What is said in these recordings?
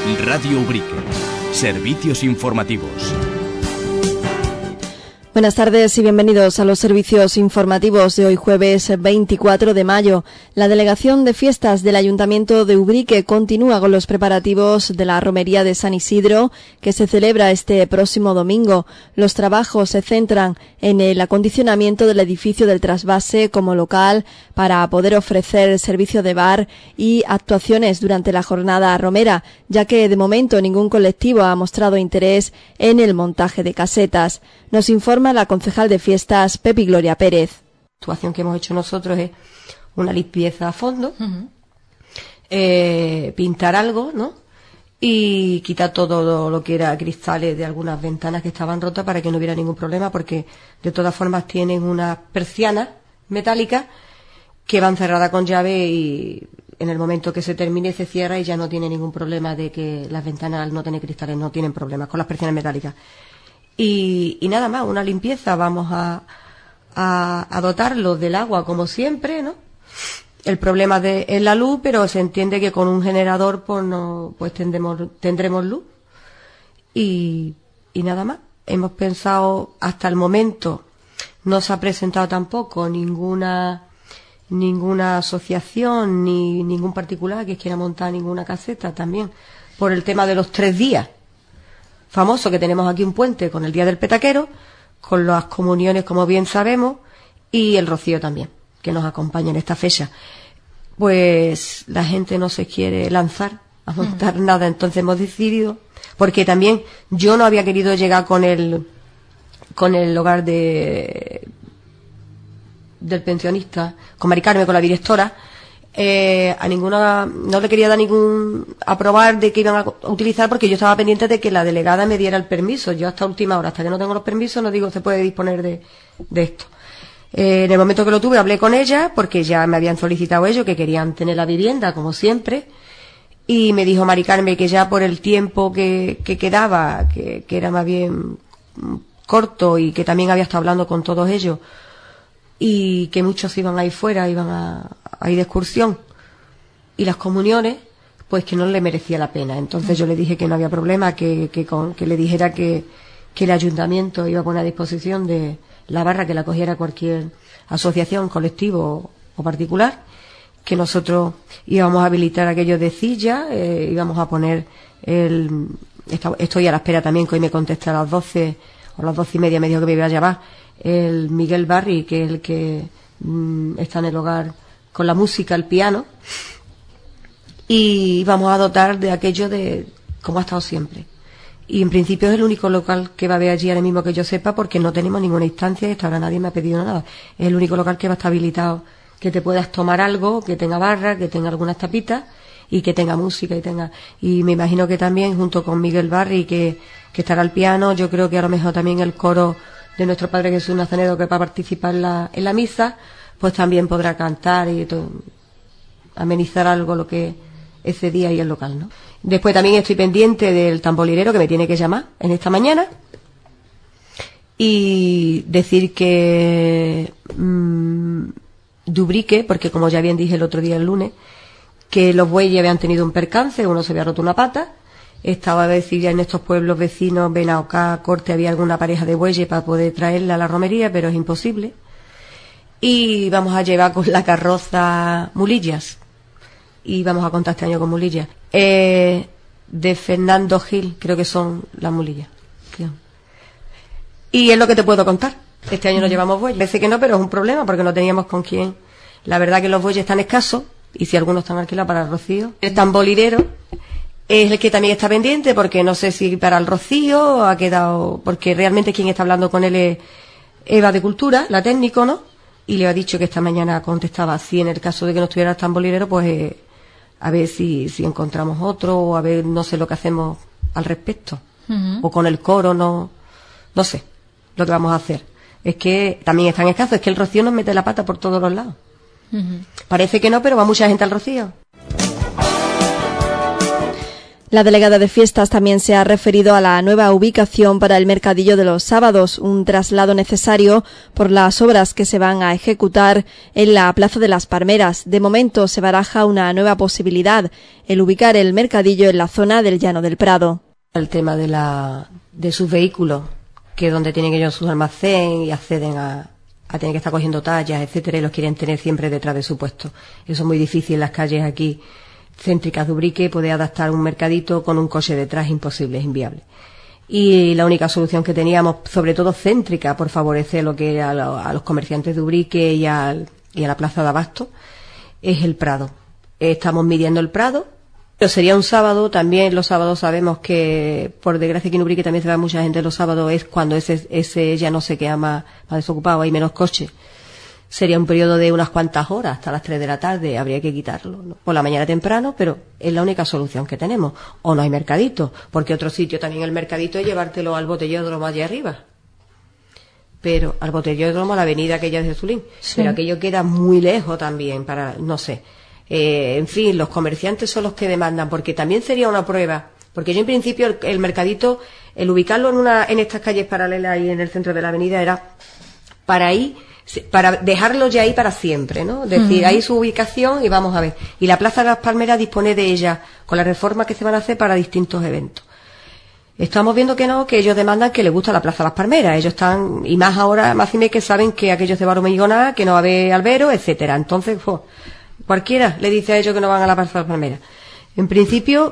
Radio Ubrique. Servicios informativos. Buenas tardes y bienvenidos a los servicios informativos de hoy jueves 24 de mayo. La Delegación de Fiestas del Ayuntamiento de Ubrique continúa con los preparativos de la Romería de San Isidro, que se celebra este próximo domingo. Los trabajos se centran en el acondicionamiento del edificio del trasvase como local para poder ofrecer servicio de bar y actuaciones durante la jornada romera, ya que de momento ningún colectivo ha mostrado interés en el montaje de casetas. Nos informa la concejal de fiestas, Pepi Gloria Pérez. La actuación que hemos hecho nosotros es una limpieza a fondo, pintar algo, ¿no? Y quitar todo lo que era cristales de algunas ventanas que estaban rotas para que no hubiera ningún problema, porque de todas formas tienen unas persianas metálicas que van cerradas con llave y en el momento que se termine se cierra y ya no tiene ningún problema de que las ventanas, al no tener cristales, no tienen problemas con las persianas metálicas. Y nada más, una limpieza, vamos a dotarlo del agua como siempre, ¿no? El problema es la luz, pero se entiende que con un generador pues tendremos luz. Y nada más. Hemos pensado, hasta el momento, no se ha presentado tampoco ninguna asociación ni ningún particular que quiera montar ninguna caseta también, por el tema de los 3 días. Famoso que tenemos aquí un puente con el Día del Petaquero, con las comuniones, como bien sabemos, y el rocío también, que nos acompaña en esta fecha. Pues la gente no se quiere lanzar a montar nada, entonces hemos decidido, porque también yo no había querido llegar con el hogar del pensionista, con Mari Carmen, con la directora, a ninguna, no le quería dar a probar de qué iban a utilizar, porque yo estaba pendiente de que la delegada me diera el permiso. Yo hasta última hora, hasta que no tengo los permisos, no digo se puede disponer de esto. En el momento que lo tuve, hablé con ella, porque ya me habían solicitado ellos que querían tener la vivienda, como siempre, y me dijo Mari Carmen que ya por el tiempo que quedaba, que era más bien corto, y que también había estado hablando con todos ellos, y que muchos iban ahí fuera, iban a ir de excursión, y las comuniones, pues que no le merecía la pena. Entonces yo le dije que no había problema, que le dijera que el ayuntamiento iba a poner a disposición de la barra, que la cogiera cualquier asociación, colectivo o particular, que nosotros íbamos a habilitar aquello de silla, íbamos a poner estoy a la espera también, que hoy me conteste a las 12 o las 12:30, me dijo que me iba a llamar el Miguel Barri, que es el que está en el hogar con la música, el piano, y vamos a dotar de aquello de como ha estado siempre. Y en principio es el único local que va a haber allí ahora mismo que yo sepa, porque no tenemos ninguna instancia y hasta ahora nadie me ha pedido nada. Es el único local que va a estar habilitado, que te puedas tomar algo, que tenga barra, que tenga algunas tapitas y que tenga música y me imagino que también junto con Miguel Barri, que estará al piano. Yo creo que a lo mejor también el coro de nuestro Padre Jesús Nazareno, que va a participar en la misa, pues también podrá cantar y amenizar algo lo que ese día y el local, ¿no? Después también estoy pendiente del tamborilero, que me tiene que llamar en esta mañana, y decir que Dubrique, porque como ya bien dije el otro día, el lunes, que los bueyes habían tenido un percance, uno se había roto una pata. Estaba a decir ya en estos pueblos vecinos, Benaocá, Corte, había alguna pareja de bueyes para poder traerla a la romería, pero es imposible. Y vamos a llevar con la carroza mulillas. Y vamos a contar este año con mulillas. De Fernando Gil, creo que son las mulillas. Y es lo que te puedo contar. Este año no llevamos bueyes. Parece que no, pero es un problema porque no teníamos con quién. La verdad que los bueyes están escasos, y si algunos están alquilados para el rocío. El tamborilero es el que también está pendiente, porque no sé si para el rocío ha quedado, porque realmente quien está hablando con él es Eva de Cultura, la técnico, ¿no? Y le ha dicho que esta mañana contestaba si en el caso de que no estuviera el tamborilero, pues a ver si encontramos otro, o a ver, no sé lo que hacemos al respecto. O con el coro, no sé lo que vamos a hacer. Es que también están escasos, es que el rocío nos mete la pata por todos los lados. Parece que no, pero va mucha gente al rocío. La delegada de fiestas también se ha referido a la nueva ubicación para el mercadillo de los sábados, un traslado necesario por las obras que se van a ejecutar en la Plaza de las Palmeras. De momento se baraja una nueva posibilidad, el ubicar el mercadillo en la zona del Llano del Prado. El tema de sus vehículos, que es donde tienen ellos su almacén y acceden a tener que estar cogiendo tallas, etcétera, y los quieren tener siempre detrás de su puesto. Eso es muy difícil en las calles aquí céntricas de Ubrique, poder adaptar un mercadito con un coche detrás, imposible, es inviable. Y la única solución que teníamos, sobre todo céntrica, por favorecer lo que a los comerciantes de Ubrique y a la plaza de Abasto, es el Prado. Estamos midiendo el Prado, pero sería un sábado. También los sábados sabemos que, por desgracia, aquí en Ubrique también se va mucha gente los sábados, es cuando ese ya no se queda más desocupado, hay menos coches. Sería un periodo de unas cuantas horas, hasta las 3 de la tarde, habría que quitarlo, ¿no? Por la mañana temprano, pero es la única solución que tenemos. O no hay mercadito, porque otro sitio también el mercadito es llevártelo al botellódromo allá arriba. Pero al botellódromo, a la avenida aquella de Zulín. Sí. Pero aquello queda muy lejos también para, no sé. En fin, los comerciantes son los que demandan, porque también sería una prueba. Porque yo en principio el mercadito, el ubicarlo en estas calles paralelas y en el centro de la avenida era para dejarlo ya ahí para siempre, ¿no? Es decir, ahí su ubicación y vamos a ver. Y la Plaza de las Palmeras dispone de ella con las reformas que se van a hacer para distintos eventos. Estamos viendo que no, que ellos demandan que les gusta la Plaza de las Palmeras. Ellos están, y más ahora, más y menos que saben que aquellos de Baromellona, que no va a haber albero, etcétera. Entonces, cualquiera le dice a ellos que no van a la Plaza de las Palmeras. En principio,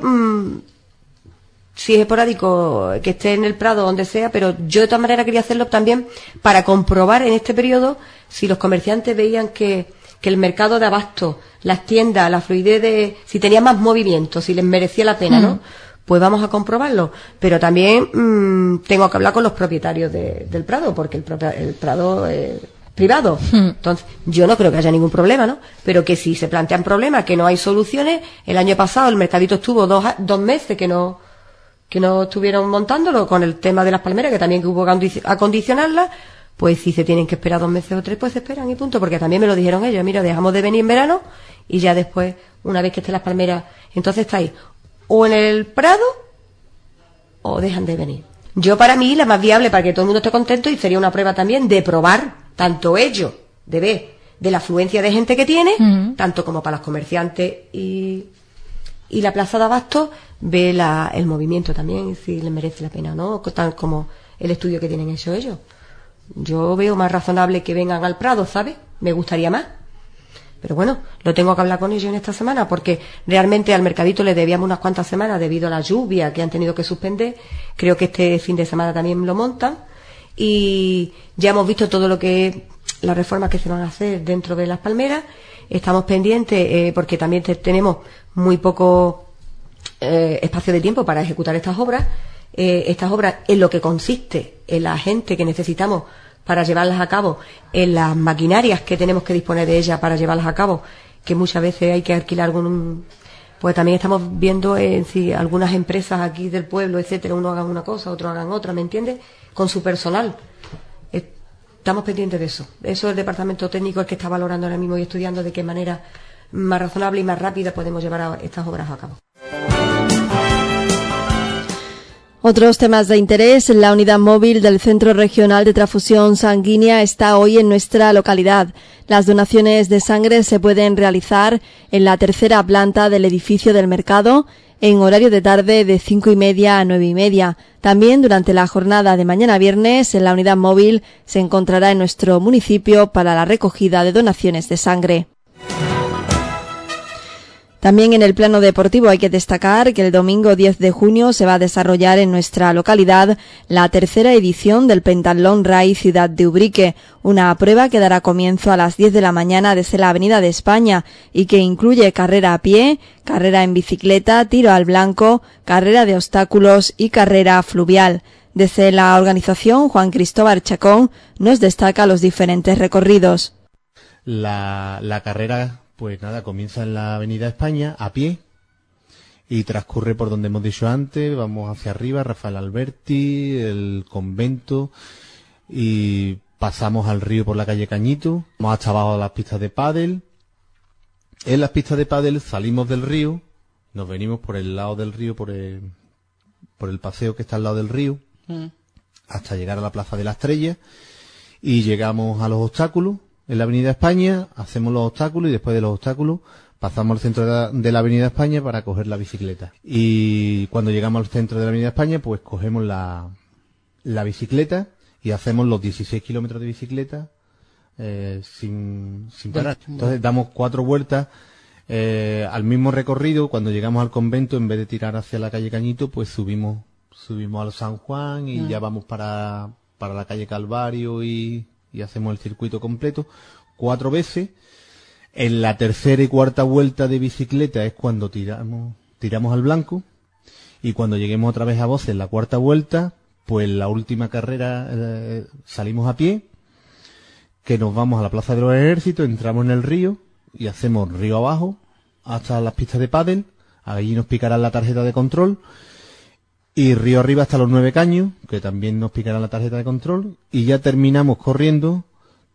si es esporádico, que esté en el Prado, donde sea, pero yo de todas maneras quería hacerlo también para comprobar en este periodo si los comerciantes veían que el mercado de abasto, las tiendas, la fluidez si tenía más movimiento, si les merecía la pena, ¿no? Pues vamos a comprobarlo. Pero también tengo que hablar con los propietarios del Prado, porque el Prado es privado. Entonces, yo no creo que haya ningún problema, ¿no? Pero que si se plantean problemas, que no hay soluciones. El año pasado el mercadito estuvo dos meses que no estuvieron montándolo con el tema de las palmeras, que también hubo que acondicionarlas. Pues si se tienen que esperar 2 meses o 3, pues se esperan y punto, porque también me lo dijeron ellos. Mira, dejamos de venir en verano y ya después, una vez que estén las palmeras, entonces estáis o en el Prado o dejan de venir. Yo, para mí, la más viable para que todo el mundo esté contento, y sería una prueba también de probar tanto ellos, de ver de la afluencia de gente que tiene, tanto como para los comerciantes y la Plaza de Abasto, ve el movimiento también, si les merece la pena o no, tal como el estudio que tienen hecho ellos. Yo veo más razonable que vengan al Prado, ¿sabes? Me gustaría más. Pero bueno, lo tengo que hablar con ellos en esta semana, porque realmente al mercadito le debíamos unas cuantas semanas debido a la lluvia que han tenido que suspender. Creo que este fin de semana también lo montan. Y ya hemos visto todo lo que es las reformas que se van a hacer dentro de las palmeras. Estamos pendientes, porque también tenemos muy poco espacio de tiempo para ejecutar estas obras. Estas obras, en lo que consiste en la gente que necesitamos para llevarlas a cabo, en las maquinarias que tenemos que disponer de ellas para llevarlas a cabo, que muchas veces hay que alquilar pues también estamos viendo si algunas empresas aquí del pueblo, etcétera, uno hagan una cosa, otro hagan otra, ¿me entiendes? Con su personal. Estamos pendientes de eso. Eso es el departamento técnico el que está valorando ahora mismo y estudiando de qué manera más razonable y más rápida podemos llevar estas obras a cabo. Otros temas de interés. La unidad móvil del Centro Regional de Transfusión Sanguínea está hoy en nuestra localidad. Las donaciones de sangre se pueden realizar en la tercera planta del edificio del mercado en horario de tarde de 5:30 a 9:30. También durante la jornada de mañana viernes, la unidad móvil se encontrará en nuestro municipio para la recogida de donaciones de sangre. También en el plano deportivo hay que destacar que el domingo 10 de junio se va a desarrollar en nuestra localidad la tercera edición del Pentatlón Raid Ciudad de Ubrique, una prueba que dará comienzo a las 10 de la mañana desde la Avenida de España y que incluye carrera a pie, carrera en bicicleta, tiro al blanco, carrera de obstáculos y carrera fluvial. Desde la organización, Juan Cristóbal Chacón nos destaca los diferentes recorridos. La carrera, pues nada, comienza en la Avenida España a pie y transcurre por donde hemos dicho antes. Vamos hacia arriba, Rafael Alberti, el convento, y pasamos al río por la calle Cañito, vamos hasta abajo a las pistas de pádel. En las pistas de pádel salimos del río Nos venimos por el lado del río, por el paseo que está al lado del río, hasta llegar a la Plaza de la Estrella, y llegamos a los obstáculos en la Avenida España, hacemos los obstáculos y después de los obstáculos pasamos al centro de la Avenida España para coger la bicicleta. Y cuando llegamos al centro de la Avenida España, pues cogemos la bicicleta y hacemos los 16 kilómetros de bicicleta sin parar. Entonces damos 4 vueltas al mismo recorrido. Cuando llegamos al convento, en vez de tirar hacia la calle Cañito, pues subimos al San Juan y ya vamos para la calle Calvario y hacemos el circuito completo 4 veces. En la tercera y cuarta vuelta de bicicleta es cuando tiramos al blanco, y cuando lleguemos otra vez a Voces en la cuarta vuelta, pues la última carrera salimos a pie, que nos vamos a la Plaza de los Ejércitos, entramos en el río y hacemos río abajo hasta las pistas de pádel. Allí nos picarán la tarjeta de control, y río arriba hasta los 9 Caños, que también nos picarán la tarjeta de control, y ya terminamos corriendo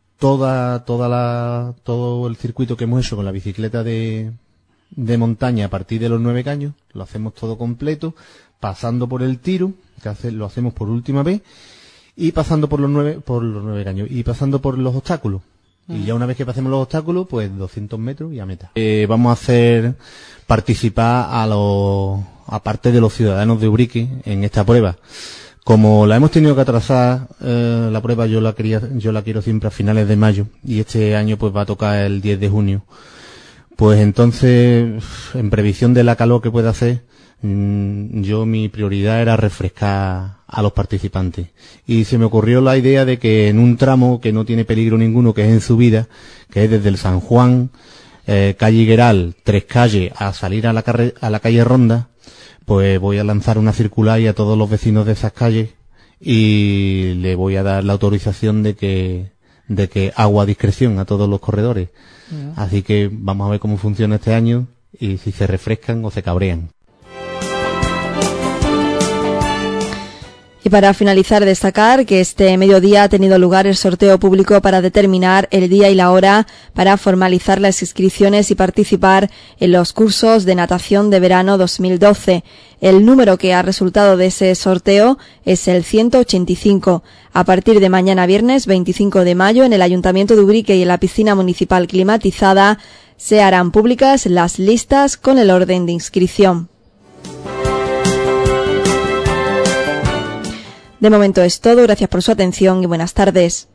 todo el circuito que hemos hecho con la bicicleta de montaña a partir de los 9 Caños. Lo hacemos todo completo, pasando por el Tiro, que lo hacemos por última vez, y pasando por los 9 Caños, y pasando por los obstáculos. Y ya una vez que pasemos los obstáculos, pues 200 metros y a meta. Vamos a hacer participar aparte de los ciudadanos de Ubrique en esta prueba. Como la hemos tenido que atrasar, la prueba yo la quiero siempre a finales de mayo, y este año pues va a tocar el 10 de junio. Pues entonces, en previsión de la calor que pueda hacer, mi prioridad era refrescar a los participantes. Y se me ocurrió la idea de que en un tramo que no tiene peligro ninguno, que es en subida, que es desde el San Juan, calle Higueral, 3 calles, a salir a la calle Ronda, pues voy a lanzar una circular y a todos los vecinos de esas calles, y le voy a dar la autorización de que agua a discreción a todos los corredores. Así que vamos a ver cómo funciona este año y si se refrescan o se cabrean. Y para finalizar, destacar que este mediodía ha tenido lugar el sorteo público para determinar el día y la hora para formalizar las inscripciones y participar en los cursos de natación de verano 2012. El número que ha resultado de ese sorteo es el 185. A partir de mañana viernes 25 de mayo, en el Ayuntamiento de Ubrique y en la piscina municipal climatizada, se harán públicas las listas con el orden de inscripción. De momento es todo, gracias por su atención y buenas tardes.